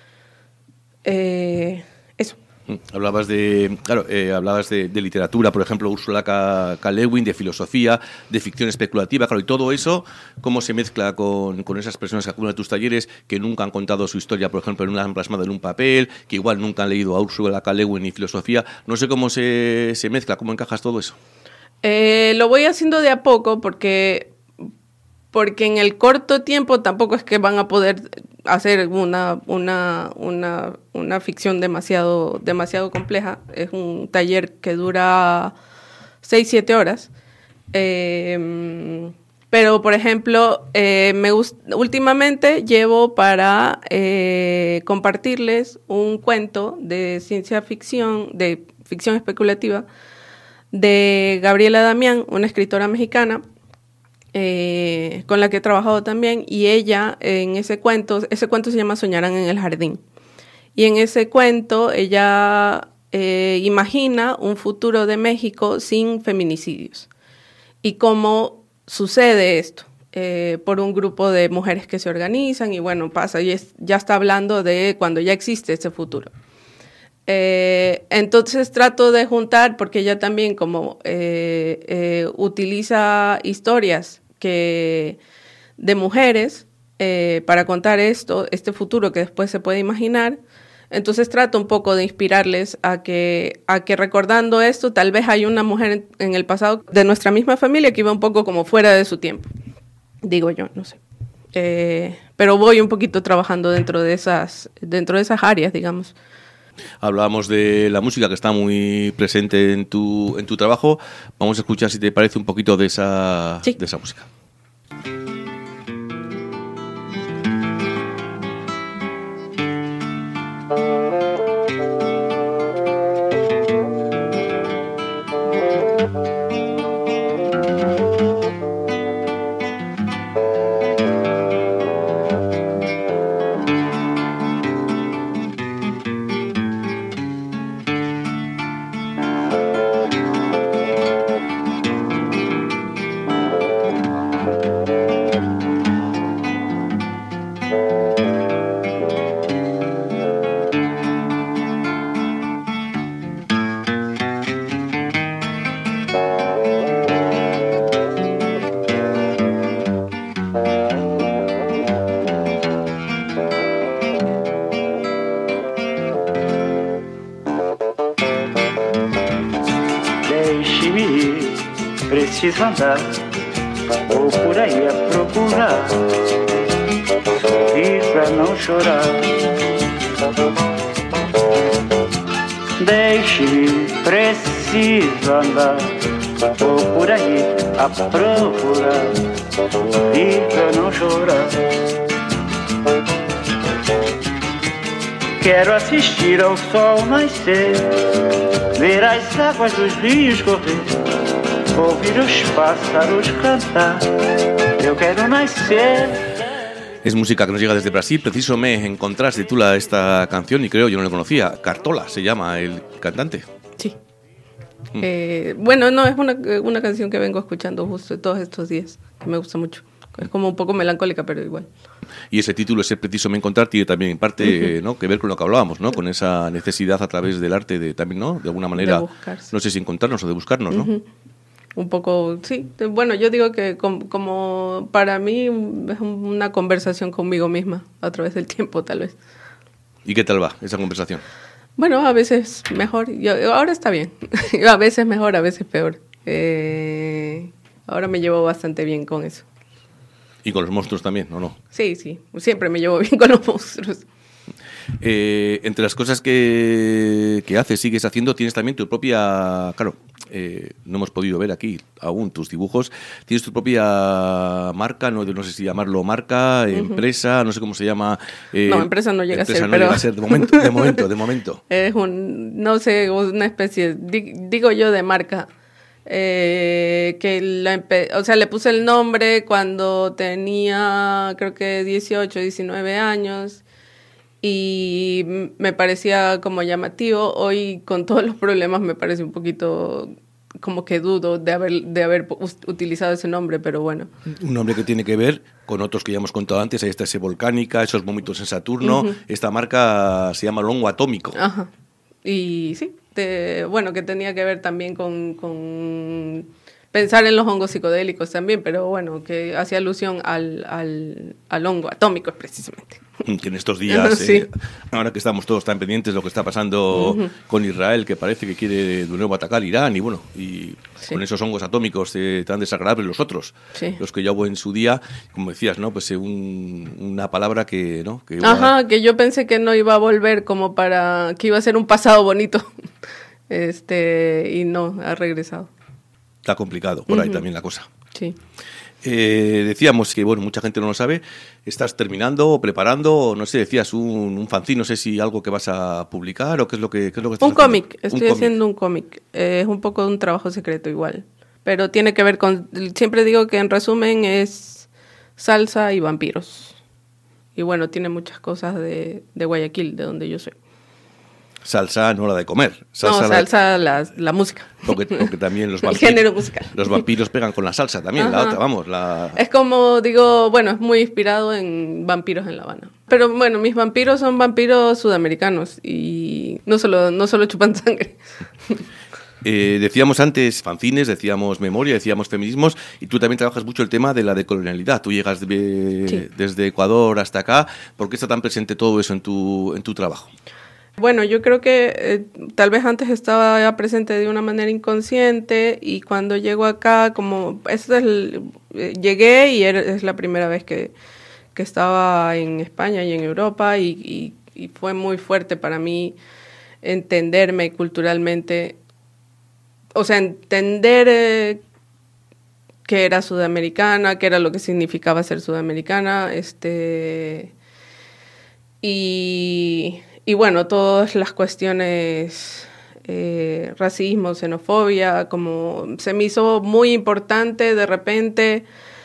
Eh, eso. Hablabas de, claro, eh, hablabas de, de literatura, por ejemplo, Úrsula K. Le Guin, de filosofía, de ficción especulativa, claro, y todo eso, ¿cómo se mezcla con, con esas personas que acuden a tus talleres que nunca han contado su historia, por ejemplo, en una plasmada en un papel, que igual nunca han leído a Úrsula K. Le Guin ni filosofía? No sé cómo se, se mezcla, ¿cómo encajas todo eso? Eh, lo voy haciendo de a poco porque... porque en el corto tiempo tampoco es que van a poder hacer una, una, una, una ficción demasiado, demasiado compleja. Es un taller que dura seis, siete horas. Eh, pero, por ejemplo, eh, me gust- últimamente llevo para eh, compartirles un cuento de ciencia ficción, de ficción especulativa, de Gabriela Damián, una escritora mexicana, Eh, con la que he trabajado también, y ella en ese cuento, ese cuento se llama Soñarán en el jardín, y en ese cuento ella eh, imagina un futuro de México sin feminicidios y cómo sucede esto. eh, por un grupo de mujeres que se organizan y bueno, pasa, y es, ya está hablando de cuando ya existe ese futuro. Eh, entonces trato de juntar, porque ella también como eh, eh, utiliza historias que, de mujeres eh, para contar esto, este futuro que después se puede imaginar. Entonces trato un poco de inspirarles a que, a que recordando esto, tal vez hay una mujer en, en el pasado de nuestra misma familia que iba un poco como fuera de su tiempo. Digo yo, no sé. Eh, pero voy un poquito trabajando dentro de esas, dentro de esas áreas, digamos. Hablábamos de la música que está muy presente en tu, en tu trabajo. Vamos a escuchar, si te parece, un poquito de esa, sí. de esa música. Preciso andar, vou por aí a procurar, sorrir pra não chorar. Deixe-me, preciso andar, vou por aí a procurar, sorrir pra não chorar. Quero assistir ao sol nascer, ver as águas dos rios correr, ouvir los pájaros cantar. Yo quiero nacer. Es música que nos llega desde Brasil. Preciso me encontrar, se titula esta canción y creo, yo no la conocía. Cartola se llama el cantante. Sí. Mm. Eh, bueno, no, es una, una canción que vengo escuchando justo todos estos días, que me gusta mucho. Es como un poco melancólica, pero igual. Y ese título, ese Preciso me encontrar, tiene también en parte, uh-huh, ¿no?, que ver con lo que hablábamos, ¿no? Con esa necesidad a través del arte de también, ¿no?, de alguna manera, no sé si encontrarnos o de buscarnos, ¿no? Uh-huh. Un poco, sí. Bueno, yo digo que como, como para mí es una conversación conmigo misma a través del tiempo, tal vez. ¿Y qué tal va esa conversación? Bueno, a veces mejor. Yo, ahora está bien. A veces mejor, a veces peor. Eh, ahora me llevo bastante bien con eso. ¿Y con los monstruos también, o no? Sí, sí. Siempre me llevo bien con los monstruos. Eh, entre las cosas que, que haces, sigues haciendo, tienes también tu propia... Claro, eh, no hemos podido ver aquí aún tus dibujos. Tienes tu propia marca, no, no sé si llamarlo marca, uh-huh, empresa, no sé cómo se llama. Eh, no, empresa no llega empresa a ser, no pero... llega a ser, de momento, de momento, de momento. Es un, no sé, una especie, digo yo, de marca. Eh, que la empe- o sea, le puse el nombre cuando tenía, creo que dieciocho, diecinueve años. Y me parecía como llamativo. Hoy, con todos los problemas, me parece un poquito como que dudo de haber, de haber utilizado ese nombre, pero bueno. Un nombre que tiene que ver con otros que ya hemos contado antes. Ahí está ese Volcánica, esos vómitos en Saturno. Uh-huh. Esta marca se llama Longo Atómico. Ajá. Y sí, te, bueno, que tenía que ver también con, con pensar en los hongos psicodélicos también, pero bueno, que hacía alusión al, al, al hongo atómico precisamente. Que en estos días, sí, eh, ahora que estamos todos tan pendientes de lo que está pasando uh-huh, con Israel, que parece que quiere de nuevo atacar Irán, y bueno, y sí, con esos hongos atómicos eh, tan desagradables los otros, sí, los que ya hubo en su día, como decías, ¿no? Pues eh, un, una palabra que, ¿no? Que iba... Ajá, que yo pensé que no iba a volver, como para, que iba a ser un pasado bonito, este, y no, ha regresado. Está complicado por uh-huh, ahí también la cosa. Sí. Eh, decíamos que, bueno, mucha gente no lo sabe, estás terminando o preparando, no sé, decías un, un fanzine, no sé si algo que vas a publicar o qué es lo que, qué es lo que estás un haciendo. Cómic, estoy un haciendo cómic. un cómic, eh, es un poco un trabajo secreto igual, pero tiene que ver con, siempre digo que en resumen es salsa y vampiros, y bueno, tiene muchas cosas de, de Guayaquil, de donde yo soy. Salsa no la de comer. Salsa no, salsa la, la música. Porque, porque también los vampiros, el género musical. Los vampiros pegan con la salsa también, Ajá. la otra, vamos. La... Es como, digo, bueno, es muy inspirado en Vampiros en La Habana. Pero bueno, mis vampiros son vampiros sudamericanos y no solo, no solo chupan sangre. Eh, decíamos antes fanzines, decíamos memoria, decíamos feminismos, y tú también trabajas mucho el tema de la decolonialidad. Tú llegas de, sí. desde Ecuador hasta acá. ¿Por qué está tan presente todo eso en tu, en tu trabajo? Bueno, yo creo que eh, tal vez antes estaba ya presente de una manera inconsciente, y cuando llego acá, como este es el, eh, llegué y era, es la primera vez que, que estaba en España y en Europa, y, y, y fue muy fuerte para mí entenderme culturalmente. O sea, entender eh, que era sudamericana, qué era lo que significaba ser sudamericana, este y, y bueno, todas las cuestiones, eh, racismo, xenofobia, como se me hizo muy importante de repente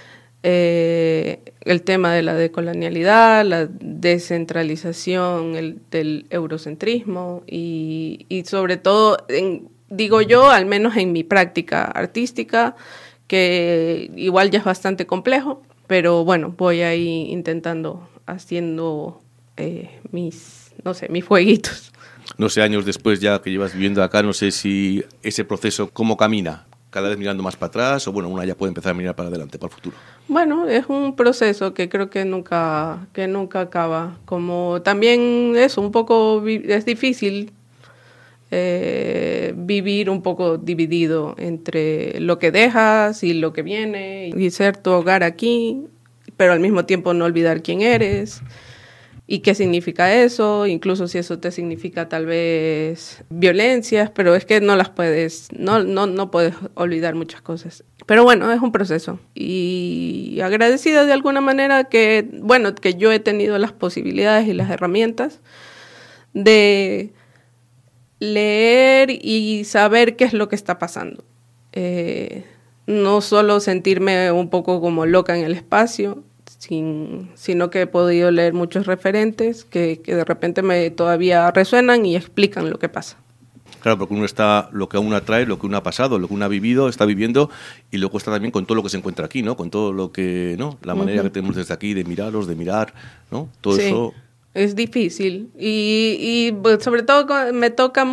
eh, el tema de la decolonialidad, la descentralización el, del eurocentrismo y, y sobre todo en digo yo, al menos en mi práctica artística, que igual ya es bastante complejo, pero bueno, voy ahí intentando, haciendo eh, mis, no sé, mis jueguitos. No sé, años después ya que llevas viviendo acá, no sé si ese proceso, ¿cómo camina? ¿Cada vez mirando más para atrás o bueno, una ya puede empezar a mirar para adelante, para el futuro? Bueno, es un proceso que creo que nunca, que nunca acaba. Como también eso, un poco es difícil Eh, vivir un poco dividido entre lo que dejas y lo que viene y ser tu hogar aquí, pero al mismo tiempo no olvidar quién eres y qué significa eso, incluso si eso te significa tal vez violencias, pero es que no las puedes, no, no, no puedes olvidar muchas cosas. Pero bueno, es un proceso y agradecida de alguna manera que, bueno, que yo he tenido las posibilidades y las herramientas de leer y saber qué es lo que está pasando. Eh, no solo sentirme un poco como loca en el espacio, sin, sino que he podido leer muchos referentes que, que de repente me todavía resuenan y explican lo que pasa. Claro, porque uno está, lo que uno atrae, lo que uno ha pasado, lo que uno ha vivido, está viviendo, y luego está también con todo lo que se encuentra aquí, ¿no? Con todo lo que, ¿no? La manera uh-huh. que tenemos desde aquí de mirarlos, de mirar, ¿no? Todo sí. eso... Es difícil y, y sobre todo me toca,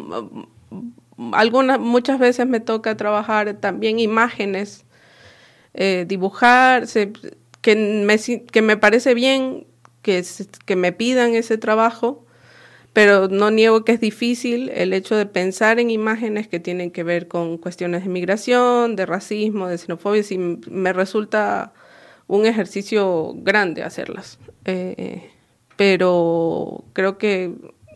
algunas, muchas veces me toca trabajar también imágenes, eh, dibujar, se, que, me, que me parece bien que, que me pidan ese trabajo, pero no niego que es difícil el hecho de pensar en imágenes que tienen que ver con cuestiones de migración, de racismo, de xenofobia, y me resulta un ejercicio grande hacerlas. Eh, pero creo que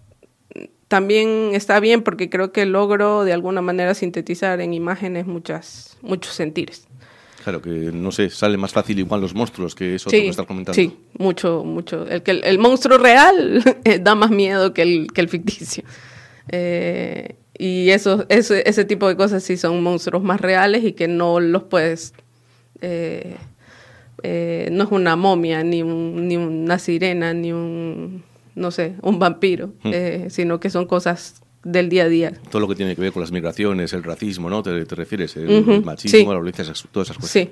también está bien porque creo que logro de alguna manera sintetizar en imágenes muchas, muchos sentires. Claro, que no sé, sale más fácil igual los monstruos, que eso sí, que estás comentando. Sí, mucho, mucho. El, que el, el monstruo real da más miedo que el, que el ficticio. Eh, y eso, ese, ese tipo de cosas sí son monstruos más reales y que no los puedes... Eh, Eh, no es una momia, ni, un, ni una sirena, ni un, no sé, un vampiro, mm. eh, sino que son cosas del día a día. Todo lo que tiene que ver con las migraciones, el racismo, ¿no? ¿Te, te refieres? El, uh-huh. el machismo, sí. la violencia, todas esas cosas. Sí.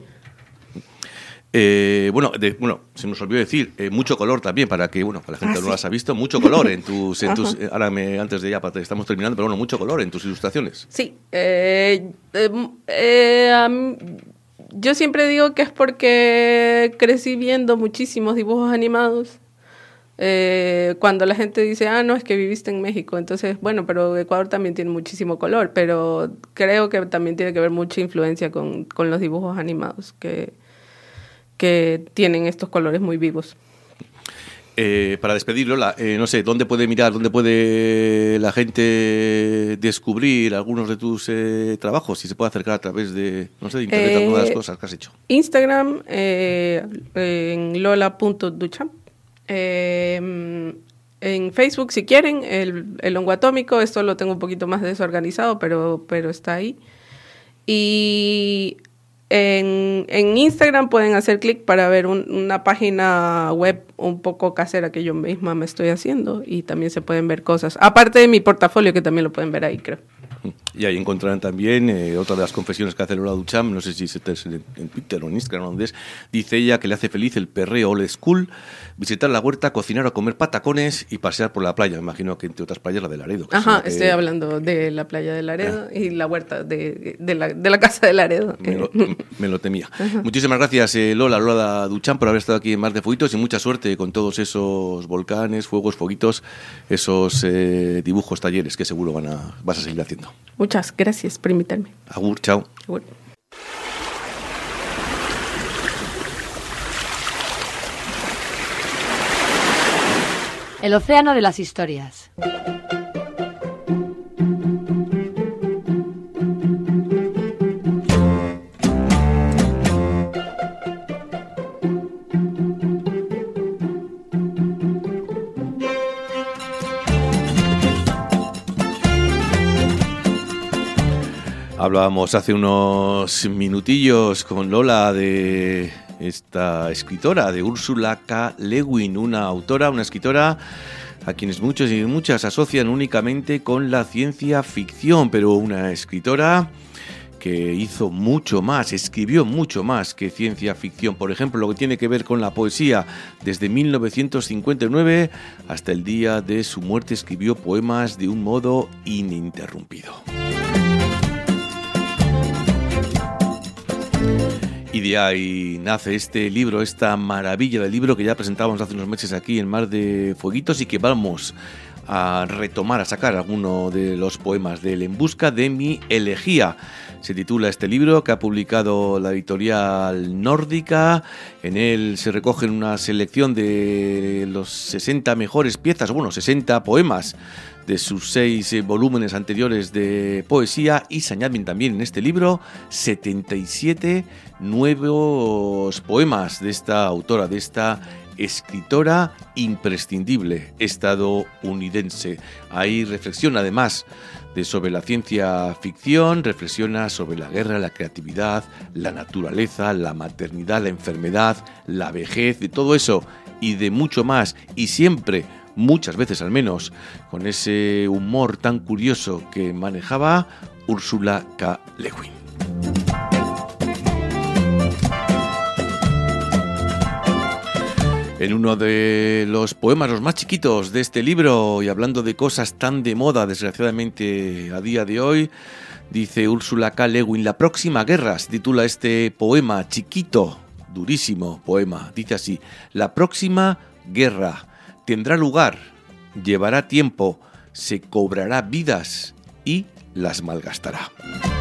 Eh, bueno, de, bueno, se nos olvidó decir, eh, mucho color también, para que, bueno, para la gente ah, no sí. las ha visto, mucho color en tus, en tus ahora me, antes de ya, estamos terminando, pero bueno, mucho color en tus ilustraciones. Sí. Eh, eh, eh, um, Yo siempre digo que es porque crecí viendo muchísimos dibujos animados. Eh, cuando la gente dice, ah, no, es que viviste en México. Entonces, bueno, pero Ecuador también tiene muchísimo color, pero creo que también tiene que ver mucha influencia con, con los dibujos animados que, que tienen estos colores muy vivos. Eh, para despedirlo, la, eh, no sé, ¿dónde puede mirar, dónde puede la gente descubrir algunos de tus eh, trabajos? Si se puede acercar a través de, no sé, de internet, eh, algunas de las cosas que has hecho. Instagram, eh, en lola punto duchamp. Eh, en Facebook, si quieren, el, el hongo atómico, esto lo tengo un poquito más desorganizado, pero, pero está ahí. Y En, en Instagram pueden hacer clic para ver un, una página web un poco casera que yo misma me estoy haciendo y también se pueden ver cosas. Aparte de mi portafolio, que también lo pueden ver ahí, creo. Y ahí encontrarán también eh, otra de las confesiones que hace Lola Duchamp, no sé si es en, en Twitter o en Instagram, donde es, dice ella que le hace feliz el perreo old school, visitar la huerta, cocinar o comer patacones y pasear por la playa. Me imagino que entre otras playas la de Laredo. Ajá, que... estoy hablando de la playa de Laredo eh. y la huerta de, de, la, de la casa de Laredo. Me lo, me lo temía. Ajá. Muchísimas gracias, eh, Lola, Lola Duchamp, por haber estado aquí en Mar de Fueguitos y mucha suerte con todos esos volcanes, fuegos, fueguitos, esos eh, dibujos, talleres que seguro van a, vas a seguir haciendo. Muchas gracias por invitarme. Agur, chao. Agur. El océano de las historias. Hablábamos hace unos minutillos con Lola de esta escritora, de Ursula K. Le Guin, una autora, una escritora a quienes muchos y muchas asocian únicamente con la ciencia ficción, pero una escritora que hizo mucho más, escribió mucho más que ciencia ficción. Por ejemplo, lo que tiene que ver con la poesía. Desde mil novecientos cincuenta y nueve hasta el día de su muerte escribió poemas de un modo ininterrumpido. Y de ahí nace este libro, esta maravilla del libro que ya presentábamos hace unos meses aquí en Mar de Fueguitos y que vamos a retomar, a sacar alguno de los poemas de él. En busca de mi elegía se titula este libro, que ha publicado la editorial Nórdica. En él se recogen una selección de los sesenta mejores piezas, bueno, sesenta poemas de sus seis volúmenes anteriores de poesía, y se añaden también en este libro setenta y siete nuevos poemas de esta autora, de esta escritora imprescindible estadounidense. Ahí reflexiona además de sobre la ciencia ficción, reflexiona sobre la guerra, la creatividad, la naturaleza, la maternidad, la enfermedad, la vejez, de todo eso y de mucho más, y siempre, muchas veces al menos, con ese humor tan curioso que manejaba Ursula K. Le Guin. En uno de los poemas, los más chiquitos de este libro, y hablando de cosas tan de moda, desgraciadamente, a día de hoy, dice Ursula K. Le Guin, la próxima guerra, se titula este poema chiquito, durísimo poema. Dice así: la próxima guerra tendrá lugar, llevará tiempo, se cobrará vidas y las malgastará.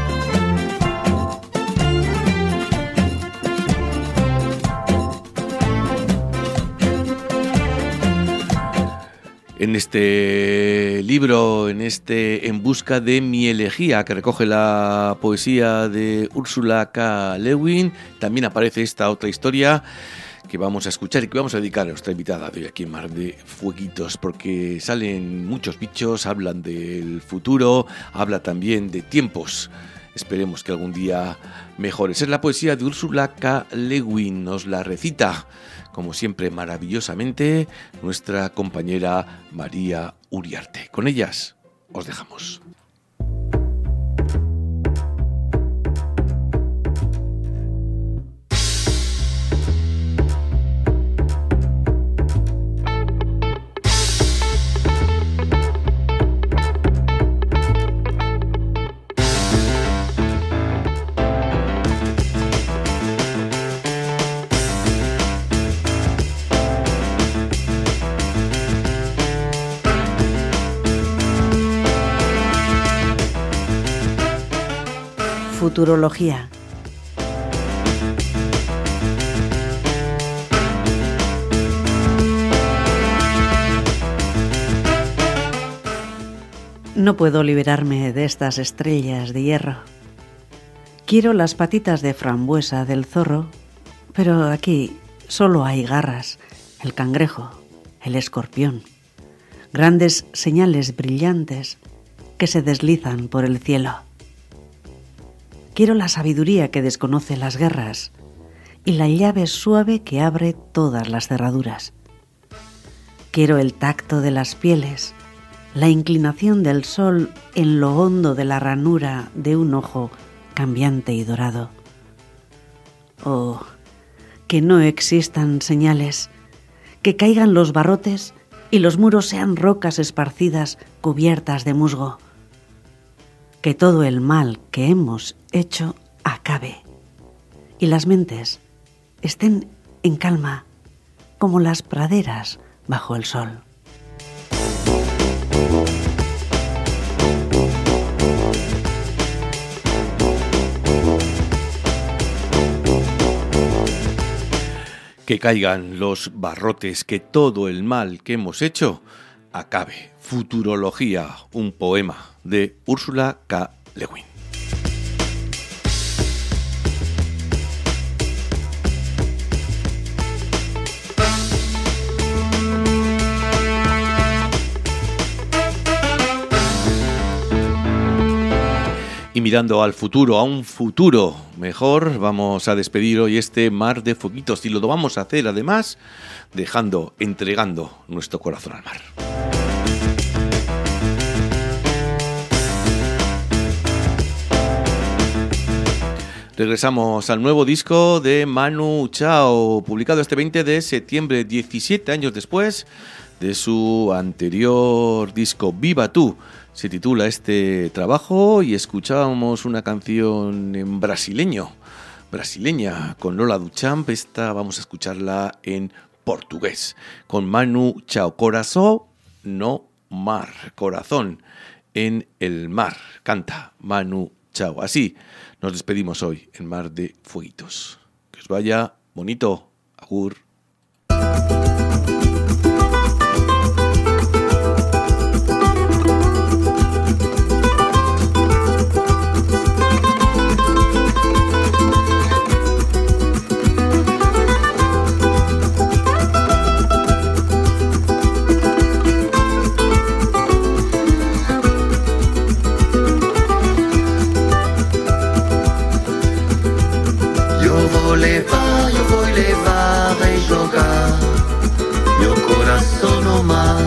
En este libro, en este En busca de mi elegía, que recoge la poesía de Ursula K. Le Guin, también aparece esta otra historia que vamos a escuchar y que vamos a dedicar a nuestra invitada de hoy aquí en Mar de Fueguitos, porque salen muchos bichos, hablan del futuro, habla también de tiempos. Esperemos que algún día mejores. Es la poesía de Ursula K. Le Guin, nos la recita, como siempre, maravillosamente, nuestra compañera María Uriarte. Con ellas os dejamos. Futurología. No puedo liberarme de estas estrellas de hierro. Quiero las patitas de frambuesa del zorro, pero aquí solo hay garras, el cangrejo, el escorpión, grandes señales brillantes que se deslizan por el cielo. Quiero la sabiduría que desconoce las guerras y la llave suave que abre todas las cerraduras. Quiero el tacto de las pieles, la inclinación del sol en lo hondo de la ranura de un ojo cambiante y dorado. Oh, que no existan señales, que caigan los barrotes y los muros sean rocas esparcidas cubiertas de musgo. Que todo el mal que hemos hecho acabe y las mentes estén en calma como las praderas bajo el sol. Que caigan los barrotes, que todo el mal que hemos hecho acabe. Futurología, un poema de Úrsula K. Le Guin. Y mirando al futuro, a un futuro mejor, vamos a despedir hoy este Mar de Fueguitos y lo vamos a hacer además dejando, entregando nuestro corazón al mar. Regresamos al nuevo disco de Manu Chao, publicado este veinte de septiembre, diecisiete años después de su anterior disco Viva Tú. Se titula este trabajo y escuchábamos una canción en brasileño, brasileña, con Lola Duchamp. Esta vamos a escucharla en portugués, con Manu Chao. Corazón no mar, corazón en el mar, canta Manu Chao. Así nos despedimos hoy en Mar de Fueguitos. Que os vaya bonito. Agur. Levar, eu vou levar e jogar meu coração no mar.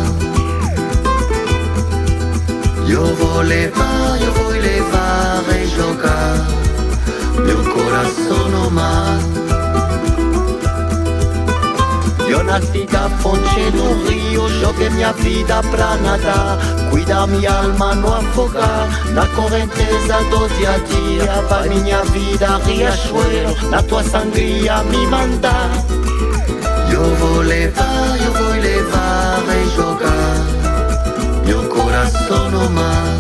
Eu vou levar, eu vou levar e jogar meu coração no mar. Eu nasci da fonte no rio, joguei minha vida pra nadar. Cuida minha alma no afogar, na correnteza do dia a dia. Vai minha vida, riachuelo, na tua sangria me mandar. Eu vou levar, eu vou levar e jogar meu coração no mar.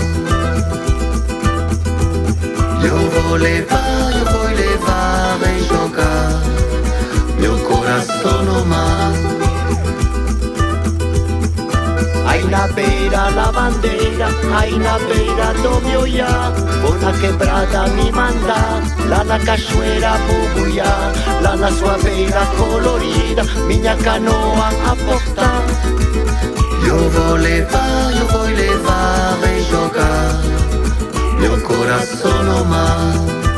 Eu vou levar, eu vou levar e jogar meu coração no mar. Aí na beira da bandeira, aí na beira do meu olhar, vou na quebrada me mandar, lá na cachoeira bubuiar, lá na sua beira colorida, minha canoa a portar. Eu vou levar, eu vou levar e jogar meu coração no mar.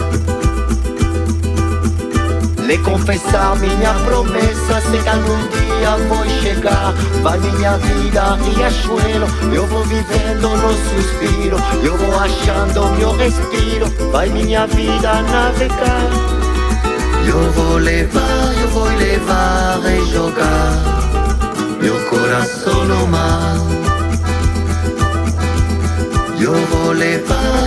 Lhe confessar minha promessa, sei que algum dia vou chegar. Vai minha vida, riachuelo, eu vou vivendo no suspiro, eu vou achando meu respiro, vai minha vida navegar. Eu vou levar, eu vou levar e jogar meu coração no mar. Eu vou levar